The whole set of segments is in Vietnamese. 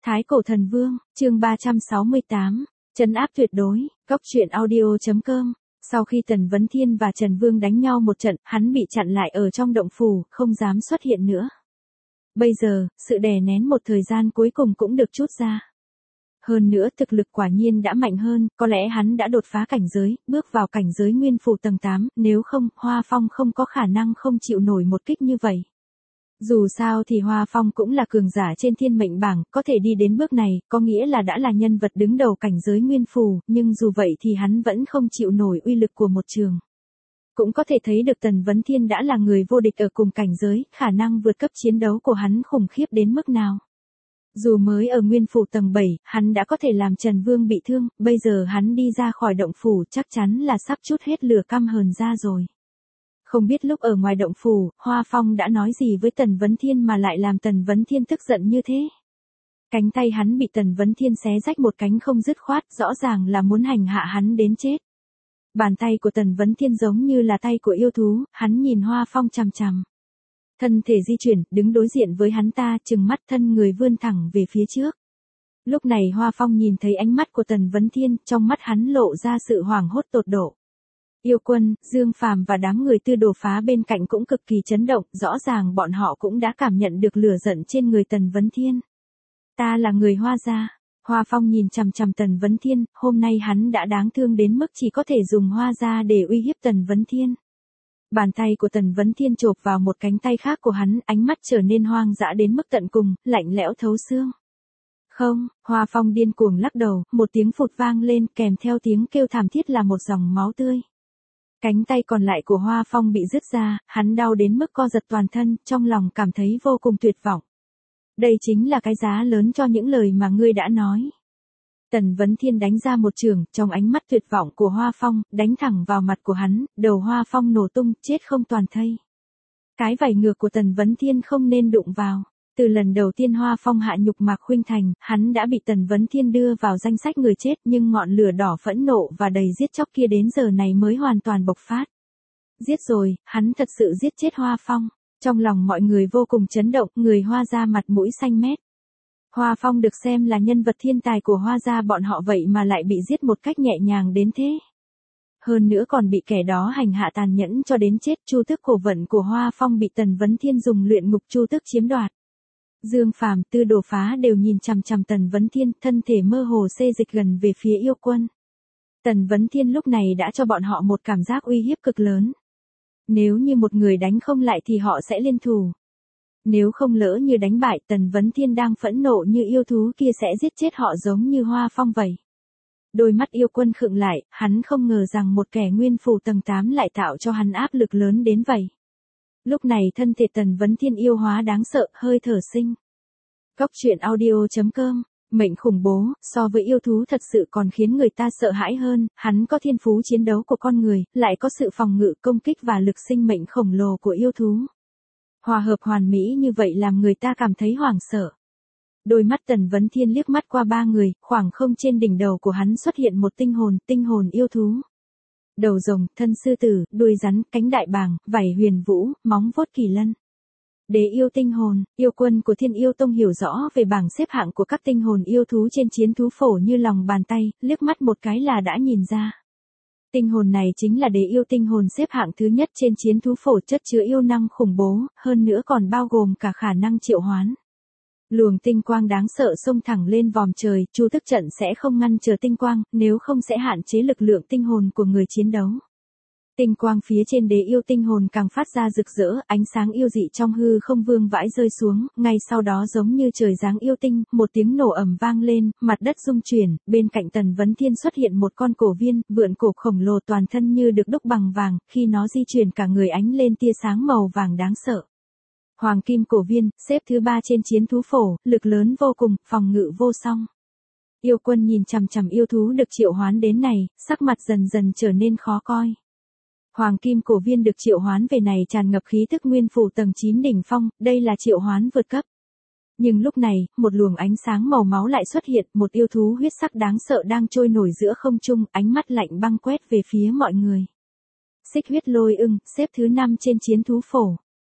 Thái Cổ Thần Vương, chương 368, trấn áp tuyệt đối, góc truyện audio.com. Sau khi Tần Vấn Thiên và Trần Vương đánh nhau một trận, hắn bị chặn lại ở trong động phủ, không dám xuất hiện nữa. Bây giờ, sự đè nén một thời gian cuối cùng cũng được trút ra. Hơn nữa thực lực quả nhiên đã mạnh hơn, có lẽ hắn đã đột phá cảnh giới, bước vào cảnh giới nguyên phù tầng 8, nếu không, Hoa Phong không có khả năng không chịu nổi một kích như vậy. Dù sao thì Hoa Phong cũng là cường giả trên thiên mệnh bảng, có thể đi đến bước này, có nghĩa là đã là nhân vật đứng đầu cảnh giới nguyên phù, nhưng dù vậy thì hắn vẫn không chịu nổi uy lực của một trường. Cũng có thể thấy được Tần Vấn Thiên đã là người vô địch ở cùng cảnh giới, khả năng vượt cấp chiến đấu của hắn khủng khiếp đến mức nào. Dù mới ở nguyên phủ tầng 7, hắn đã có thể làm Trần Vương bị thương, bây giờ hắn đi ra khỏi động phủ chắc chắn là sắp trút hết lửa căm hờn ra rồi. Không biết lúc ở ngoài động phủ, Hoa Phong đã nói gì với Tần Vấn Thiên mà lại làm Tần Vấn Thiên tức giận như thế. Cánh tay hắn bị Tần Vấn Thiên xé rách một cánh không dứt khoát, rõ ràng là muốn hành hạ hắn đến chết. Bàn tay của Tần Vấn Thiên giống như là tay của yêu thú, hắn nhìn Hoa Phong chằm chằm. Thân thể di chuyển, đứng đối diện với hắn ta, trừng mắt thân người vươn thẳng về phía trước. Lúc này Hoa Phong nhìn thấy ánh mắt của Tần Vấn Thiên, trong mắt hắn lộ ra sự hoảng hốt tột độ. Yêu Quân, Dương Phàm và đám người Tư Đồ Phá bên cạnh cũng cực kỳ chấn động, rõ ràng bọn họ cũng đã cảm nhận được lửa giận trên người Tần Vấn Thiên. Ta là người Hoa gia. Hoa Phong nhìn chằm chằm Tần Vấn Thiên, hôm nay hắn đã đáng thương đến mức chỉ có thể dùng Hoa gia để uy hiếp Tần Vấn Thiên. Bàn tay của Tần Vấn Thiên chộp vào một cánh tay khác của hắn, ánh mắt trở nên hoang dã đến mức tận cùng, lạnh lẽo thấu xương. Không, Hoa Phong điên cuồng lắc đầu, một tiếng phụt vang lên, kèm theo tiếng kêu thảm thiết là một dòng máu tươi. Cánh tay còn lại của Hoa Phong bị rứt ra, hắn đau đến mức co giật toàn thân, trong lòng cảm thấy vô cùng tuyệt vọng. Đây chính là cái giá lớn cho những lời mà ngươi đã nói. Tần Vấn Thiên đánh ra một chưởng, trong ánh mắt tuyệt vọng của Hoa Phong, đánh thẳng vào mặt của hắn, đầu Hoa Phong nổ tung, chết không toàn thây. Cái vảy ngược của Tần Vấn Thiên không nên đụng vào. Từ lần đầu tiên Hoa Phong hạ nhục Mạc Khuynh Thành, hắn đã bị Tần Vấn Thiên đưa vào danh sách người chết, nhưng ngọn lửa đỏ phẫn nộ và đầy giết chóc kia đến giờ này mới hoàn toàn bộc phát. Giết rồi, hắn thật sự giết chết Hoa Phong. Trong lòng mọi người vô cùng chấn động, người Hoa gia mặt mũi xanh mét. Hoa Phong được xem là nhân vật thiên tài của Hoa gia bọn họ vậy mà lại bị giết một cách nhẹ nhàng đến thế. Hơn nữa còn bị kẻ đó hành hạ tàn nhẫn cho đến chết. Chu tước cổ vận của Hoa Phong bị Tần Vấn Thiên dùng luyện ngục chu tước chiếm đoạt. Dương Phàm, Tư Đồ Phá đều nhìn chằm chằm Tần Vấn Thiên, thân thể mơ hồ xê dịch gần về phía Yêu Quân. Tần Vấn Thiên lúc này đã cho bọn họ một cảm giác uy hiếp cực lớn. Nếu như một người đánh không lại thì họ sẽ liên thủ. Nếu không lỡ như đánh bại, Tần Vấn Thiên đang phẫn nộ như yêu thú kia sẽ giết chết họ giống như Hoa Phong vậy. Đôi mắt Yêu Quân khựng lại, hắn không ngờ rằng một kẻ nguyên phù tầng 8 lại tạo cho hắn áp lực lớn đến vậy. Lúc này thân thể Tần Vấn Thiên yêu hóa đáng sợ, hơi thở sinh. Góc truyện audio.com, mệnh khủng bố, so với yêu thú thật sự còn khiến người ta sợ hãi hơn, hắn có thiên phú chiến đấu của con người, lại có sự phòng ngự công kích và lực sinh mệnh khổng lồ của yêu thú. Hòa hợp hoàn mỹ như vậy làm người ta cảm thấy hoảng sợ. Đôi mắt Tần Vấn Thiên liếc mắt qua ba người, khoảng không trên đỉnh đầu của hắn xuất hiện một tinh hồn yêu thú. Đầu rồng, thân sư tử, đuôi rắn, cánh đại bàng, vảy huyền vũ, móng vuốt kỳ lân. Đế yêu tinh hồn, yêu quân của Thiên Yêu Tông hiểu rõ về bảng xếp hạng của các tinh hồn yêu thú trên chiến thú phổ như lòng bàn tay, liếc mắt một cái là đã nhìn ra. Tinh hồn này chính là đế yêu tinh hồn xếp hạng thứ nhất trên chiến thú phổ, chất chứa yêu năng khủng bố, hơn nữa còn bao gồm cả khả năng triệu hoán. Luồng tinh quang đáng sợ xông thẳng lên vòm trời, chu tước trận sẽ không ngăn trở tinh quang, nếu không sẽ hạn chế lực lượng tinh hồn của người chiến đấu. Tinh quang phía trên đế yêu tinh hồn càng phát ra rực rỡ, ánh sáng yêu dị trong hư không vương vãi rơi xuống, ngay sau đó giống như trời giáng yêu tinh, một tiếng nổ ầm vang lên, mặt đất rung chuyển, bên cạnh Tần Vấn Thiên xuất hiện một con cổ viên, vượn cổ khổng lồ toàn thân như được đúc bằng vàng, khi nó di chuyển cả người ánh lên tia sáng màu vàng đáng sợ. Hoàng kim cổ viên, xếp thứ 3 trên chiến thú phổ, lực lớn vô cùng, phòng ngự vô song. Yêu Quân nhìn chằm chằm yêu thú được triệu hoán đến này, sắc mặt dần dần trở nên khó coi. Hoàng kim cổ viên được triệu hoán về này tràn ngập khí tức nguyên phù tầng 9 đỉnh phong, đây là triệu hoán vượt cấp. Nhưng lúc này, một luồng ánh sáng màu máu lại xuất hiện, một yêu thú huyết sắc đáng sợ đang trôi nổi giữa không trung, ánh mắt lạnh băng quét về phía mọi người. Xích huyết lôi ưng, xếp thứ 5 trên chiến thú phổ.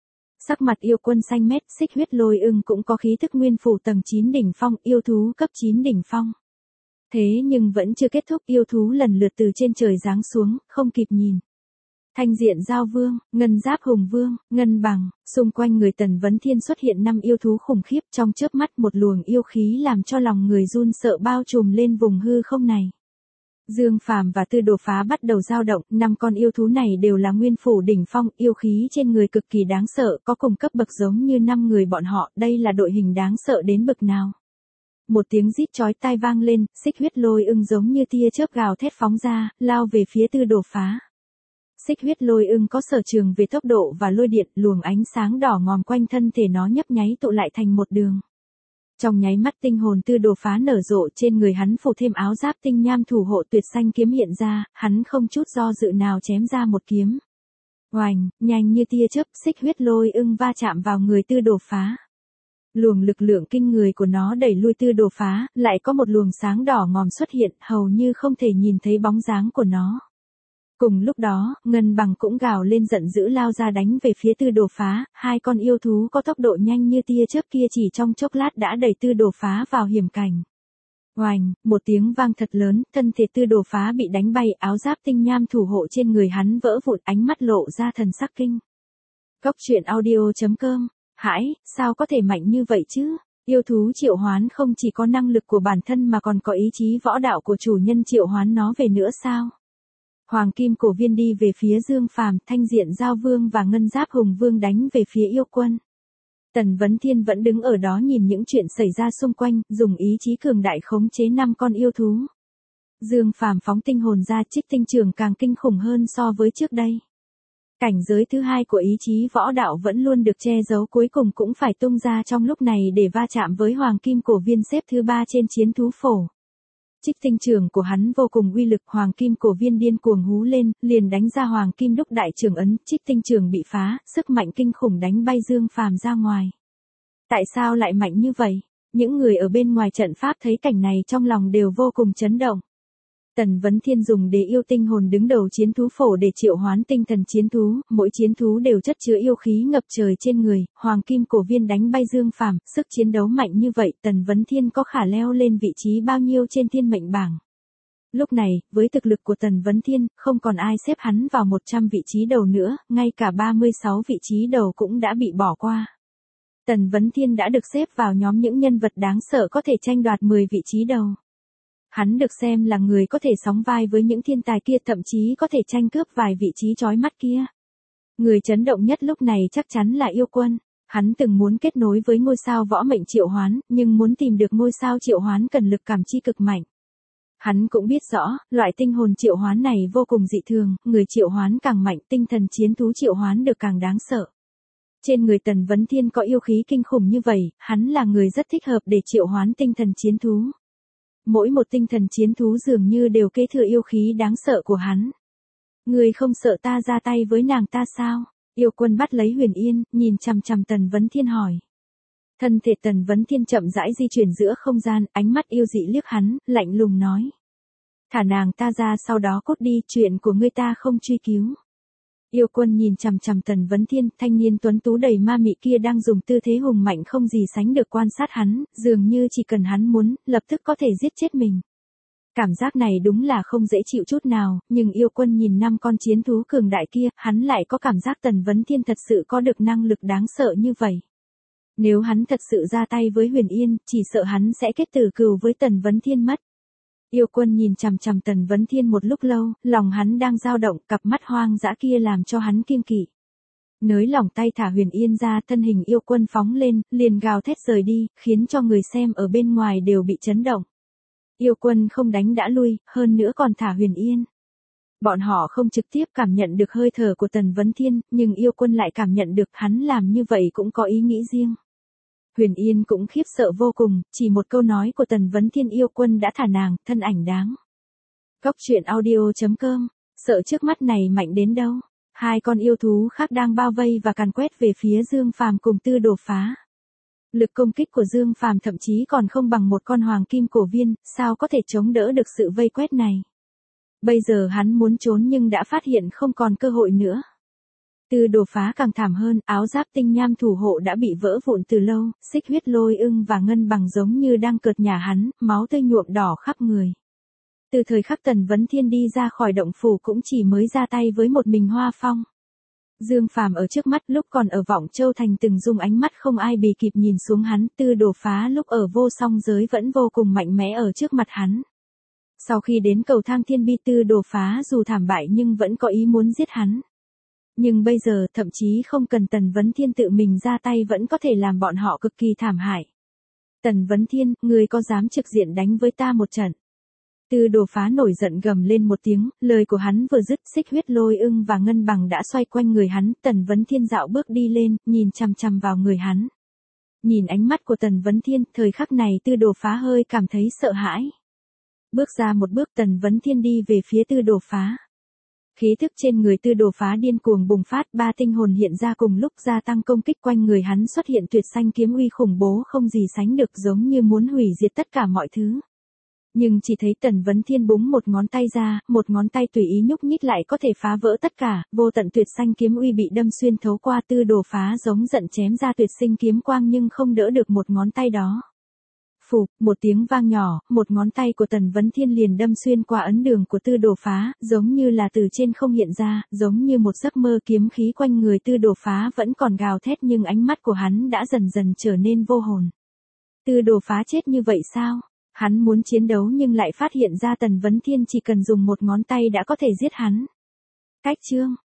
Sắc mặt yêu quân xanh mét, xích huyết lôi ưng cũng có khí thức nguyên phủ tầng 9 đỉnh phong, yêu thú cấp 9 đỉnh phong. Thế nhưng vẫn chưa kết thúc, yêu thú lần lượt từ trên trời giáng xuống, không kịp nhìn. Thanh diện giao vương, ngân giáp hùng vương, ngân bằng, xung quanh người Tần Vấn Thiên xuất hiện 5 yêu thú khủng khiếp, trong chớp mắt một luồng yêu khí làm cho lòng người run sợ bao trùm lên vùng hư không này. Dương Phàm và Tư Đồ Phá bắt đầu dao động, 5 con yêu thú này đều là nguyên phủ đỉnh phong, yêu khí trên người cực kỳ đáng sợ, có cùng cấp bậc giống như 5 người bọn họ, đây là đội hình đáng sợ đến bậc nào. Một tiếng rít chói tai vang lên, xích huyết lôi ưng giống như tia chớp gào thét phóng ra, lao về phía Tư Đồ Phá. Xích huyết lôi ưng có sở trường về tốc độ và lôi điện, luồng ánh sáng đỏ ngòm quanh thân thể nó nhấp nháy tụ lại thành một đường. Trong nháy mắt tinh hồn Tư Đồ Phá nở rộ, trên người hắn phủ thêm áo giáp tinh nham thủ hộ tuyệt xanh kiếm hiện ra, hắn không chút do dự nào chém ra một kiếm. Oành, nhanh như tia chớp, xích huyết lôi ưng va chạm vào người Tư Đồ Phá. Luồng lực lượng kinh người của nó đẩy lui Tư Đồ Phá, lại có một luồng sáng đỏ ngòm xuất hiện, hầu như không thể nhìn thấy bóng dáng của nó. Cùng lúc đó, Ngân Bằng cũng gào lên giận dữ lao ra đánh về phía Tư Đồ Phá, 2 con yêu thú có tốc độ nhanh như tia chớp kia chỉ trong chốc lát đã đẩy Tư Đồ Phá vào hiểm cảnh. Oành, một tiếng vang thật lớn, thân thể Tư Đồ Phá bị đánh bay, áo giáp tinh nham thủ hộ trên người hắn vỡ vụn, ánh mắt lộ ra thần sắc kinh. Góc truyện audio.com. Hãi, sao có thể mạnh như vậy chứ? Yêu thú triệu hoán không chỉ có năng lực của bản thân mà còn có ý chí võ đạo của chủ nhân triệu hoán nó về nữa sao? Hoàng kim cổ viên đi về phía Dương Phàm, thanh diện giao vương và ngân giáp hùng vương đánh về phía yêu quân. Tần Vấn Thiên vẫn đứng ở đó nhìn những chuyện xảy ra xung quanh, dùng ý chí cường đại khống chế 5 con yêu thú. Dương Phàm phóng tinh hồn ra, trích tinh trường càng kinh khủng hơn so với trước đây. Cảnh giới thứ 2 của ý chí võ đạo vẫn luôn được che giấu, cuối cùng cũng phải tung ra trong lúc này để va chạm với hoàng kim cổ viên xếp thứ 3 trên chiến thú phổ. Trích tinh trường của hắn vô cùng uy lực, hoàng kim cổ viên điên cuồng hú lên, liền đánh ra hoàng kim đúc đại trường ấn, trích tinh trường bị phá, sức mạnh kinh khủng đánh bay Dương Phàm ra ngoài. Tại sao lại mạnh như vậy? Những người ở bên ngoài trận pháp thấy cảnh này trong lòng đều vô cùng chấn động. Tần Vấn Thiên dùng đế yêu tinh hồn đứng đầu chiến thú phổ để triệu hoán tinh thần chiến thú, mỗi chiến thú đều chất chứa yêu khí ngập trời trên người, hoàng kim cổ viên đánh bay Dương Phàm, sức chiến đấu mạnh như vậy, Tần Vấn Thiên có khả leo lên vị trí bao nhiêu trên thiên mệnh bảng. Lúc này, với thực lực của Tần Vấn Thiên, không còn ai xếp hắn vào 100 vị trí đầu nữa, ngay cả 36 vị trí đầu cũng đã bị bỏ qua. Tần Vấn Thiên đã được xếp vào nhóm những nhân vật đáng sợ có thể tranh đoạt 10 vị trí đầu. Hắn được xem là người có thể sóng vai với những thiên tài kia, thậm chí có thể tranh cướp vài vị trí chói mắt kia. Người chấn động nhất lúc này chắc chắn là yêu quân. Hắn từng muốn kết nối với ngôi sao võ mệnh triệu hoán, nhưng muốn tìm được ngôi sao triệu hoán cần lực cảm chi cực mạnh. Hắn cũng biết rõ, loại tinh hồn triệu hoán này vô cùng dị thường, người triệu hoán càng mạnh, tinh thần chiến thú triệu hoán được càng đáng sợ. Trên người Tần Vấn Thiên có yêu khí kinh khủng như vậy, hắn là người rất thích hợp để triệu hoán tinh thần chiến thú. Mỗi một tinh thần chiến thú dường như đều kế thừa yêu khí đáng sợ của hắn. Người không sợ ta ra tay với nàng ta sao? Yêu quân bắt lấy Huyền Yên, nhìn chằm chằm Tần Vấn Thiên hỏi. Thân thể Tần Vấn Thiên chậm rãi di chuyển giữa không gian, ánh mắt yêu dị liếc hắn, lạnh lùng nói. Thả nàng ta ra, sau đó cút đi, chuyện của ngươi ta không truy cứu. Yêu quân nhìn chằm chằm Tần Vấn Thiên, thanh niên tuấn tú đầy ma mị kia đang dùng tư thế hùng mạnh không gì sánh được quan sát hắn, dường như chỉ cần hắn muốn, lập tức có thể giết chết mình. Cảm giác này đúng là không dễ chịu chút nào, nhưng yêu quân nhìn 5 con chiến thú cường đại kia, hắn lại có cảm giác Tần Vấn Thiên thật sự có được năng lực đáng sợ như vậy. Nếu hắn thật sự ra tay với Huyền Yên, chỉ sợ hắn sẽ kết tử cừu với Tần Vấn Thiên mất. Yêu quân nhìn chằm chằm Tần Vấn Thiên một lúc lâu, lòng hắn đang dao động, cặp mắt hoang dã kia làm cho hắn kiêng kỵ. Nới lỏng tay thả Huyền Yên ra, thân hình yêu quân phóng lên, liền gào thét rời đi, khiến cho người xem ở bên ngoài đều bị chấn động. Yêu quân không đánh đã lui, hơn nữa còn thả Huyền Yên. Bọn họ không trực tiếp cảm nhận được hơi thở của Tần Vấn Thiên, nhưng yêu quân lại cảm nhận được hắn làm như vậy cũng có ý nghĩ riêng. Huyền Yên cũng khiếp sợ vô cùng, chỉ một câu nói của Tần Vấn Thiên yêu quân đã thả nàng, thân ảnh đáng. Góc truyện audio.com, sợ trước mắt này mạnh đến đâu. 2 con yêu thú khác đang bao vây và càn quét về phía Dương Phàm cùng Tư Đồ Phá. Lực công kích của Dương Phàm thậm chí còn không bằng một con hoàng kim cổ viên, sao có thể chống đỡ được sự vây quét này. Bây giờ hắn muốn trốn nhưng đã phát hiện không còn cơ hội nữa. Tư Đồ Phá càng thảm hơn, áo giáp tinh nham thủ hộ đã bị vỡ vụn từ lâu, Xích Huyết Lôi Ưng và Ngân Bằng giống như đang cợt nhả hắn, máu tươi nhuộm đỏ khắp người. Từ thời khắc Tần Vấn Thiên đi ra khỏi động phủ cũng chỉ mới ra tay với một mình Hoa Phong. Dương Phàm ở trước mắt lúc còn ở Vọng Châu Thành từng dùng ánh mắt không ai bì kịp nhìn xuống hắn, Tư Đồ Phá lúc ở vô song giới vẫn vô cùng mạnh mẽ ở trước mặt hắn. Sau khi đến cầu thang thiên bi, Tư Đồ Phá dù thảm bại nhưng vẫn có ý muốn giết hắn. Nhưng bây giờ thậm chí không cần Tần Vấn Thiên tự mình ra tay vẫn có thể làm bọn họ cực kỳ thảm hại. Tần Vấn Thiên, ngươi có dám trực diện đánh với ta một trận? Tư Đồ Phá nổi giận gầm lên một tiếng, lời của hắn vừa dứt, Xích Huyết Lôi Ưng và Ngân Bằng đã xoay quanh người hắn, Tần Vấn Thiên dạo bước đi lên, nhìn chằm chằm vào người hắn. Nhìn ánh mắt của Tần Vấn Thiên, thời khắc này Tư Đồ Phá hơi cảm thấy sợ hãi. Bước ra một bước, Tần Vấn Thiên đi về phía Tư Đồ Phá. Khí thức trên người Tư Đồ Phá điên cuồng bùng phát, ba tinh hồn hiện ra cùng lúc gia tăng công kích quanh người hắn, xuất hiện tuyệt xanh kiếm uy khủng bố không gì sánh được, giống như muốn hủy diệt tất cả mọi thứ. Nhưng chỉ thấy Tần Vấn Thiên búng một ngón tay ra, một ngón tay tùy ý nhúc nhích lại có thể phá vỡ tất cả, vô tận tuyệt xanh kiếm uy bị đâm xuyên thấu qua, Tư Đồ Phá giống giận chém ra tuyệt sinh kiếm quang nhưng không đỡ được một ngón tay đó. Phụp, một tiếng vang nhỏ, một ngón tay của Tần Vấn Thiên liền đâm xuyên qua ấn đường của Tư Đồ Phá, giống như là từ trên không hiện ra, giống như một giấc mơ, kiếm khí quanh người Tư Đồ Phá vẫn còn gào thét nhưng ánh mắt của hắn đã dần dần trở nên vô hồn. Tư Đồ Phá chết như vậy sao? Hắn muốn chiến đấu nhưng lại phát hiện ra Tần Vấn Thiên chỉ cần dùng một ngón tay đã có thể giết hắn. Cách chương